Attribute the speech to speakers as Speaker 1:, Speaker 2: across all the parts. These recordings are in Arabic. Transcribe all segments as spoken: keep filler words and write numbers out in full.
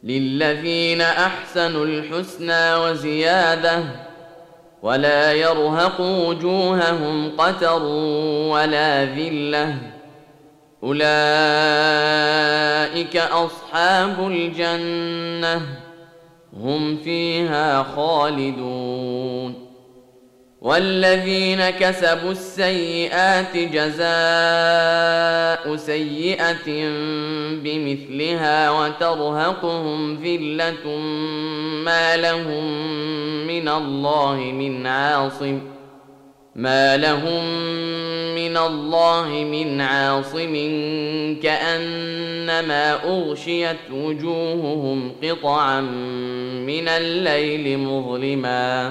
Speaker 1: للذين أحسنوا الحسنى وزيادة ولا يرهق وجوههم قتر ولا ذلة أولئك أصحاب الجنة هم فيها خالدون. والذين كسبوا السيئات جزاء سيئة بمثلها وترهقهم ذلة ما لهم من الله من عاصم ما لهم من الله من عاصم كأنما أغشيت وجوههم قطعا من الليل مظلما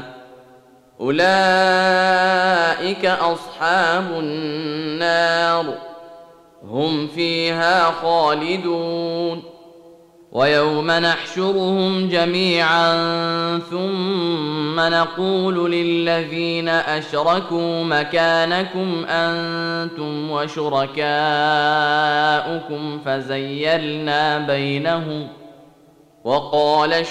Speaker 1: أولئك أصحاب النار هم فيها خالدون. ويوم نحشرهم جميعا ثم نقول للذين أشركوا مكانكم أنتم وشركاؤكم فزيلنا بينهم وقال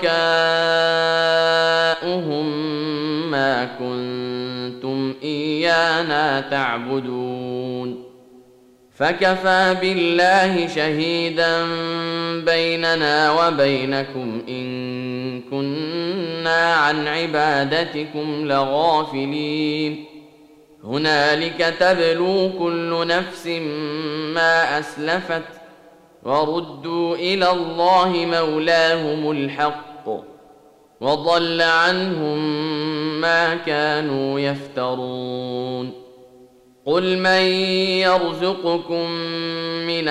Speaker 1: شركاؤهم ما كنتم إيانا تعبدون فكفى بالله شهيدا بيننا وبينكم إن كنا عن عبادتكم لغافلين هنالك تبلو كل نفس ما أسلفت وردوا إلى الله مولاهم الحق وضل عنهم ما كانوا يفترون. قل من يرزقكم من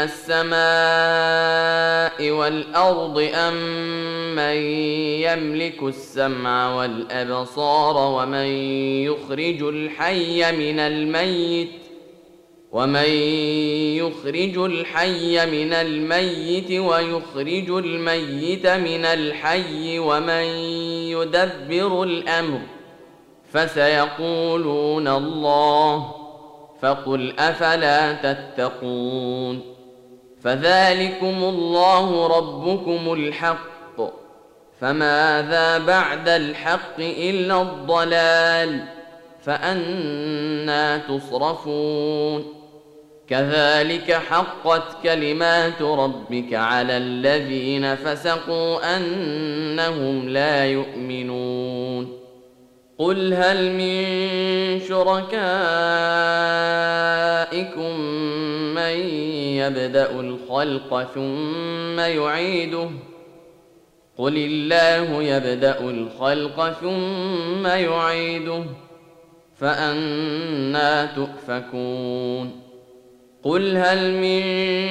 Speaker 1: السماء والأرض أم من يملك السمع والأبصار ومن يخرج الحي من الميت ومن يخرج الحي من الميت ويخرج الميت من الحي ومن يدبر الأمر فسيقولون الله فقل أفلا تتقون. فذلكم الله ربكم الحق فماذا بعد الحق إلا الضلال فأنى تصرفون. كذلك حقت كلمات ربك على الذين فسقوا أنهم لا يؤمنون. قل هل من شركائكم من يبدأ الخلق ثم يعيده قل الله يبدأ الخلق ثم يعيده فأنى تؤفكون. قل هل من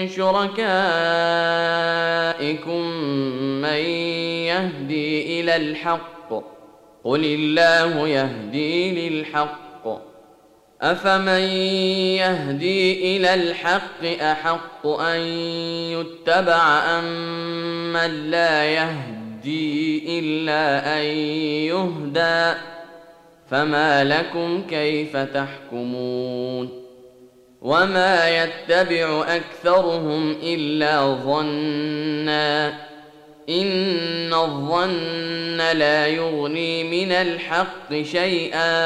Speaker 1: شركائكم من يهدي إلى الحق قل الله يهدي للحق أفمن يهدي إلى الحق أحق أن يتبع أم من لا يهدي إلا أن يهدى فما لكم كيف تحكمون. وما يتبع أكثرهم إلا ظنا إن الظن لا يغني من الحق شيئا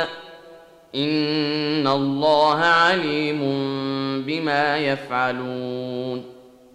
Speaker 1: إن الله عليم بما يفعلون.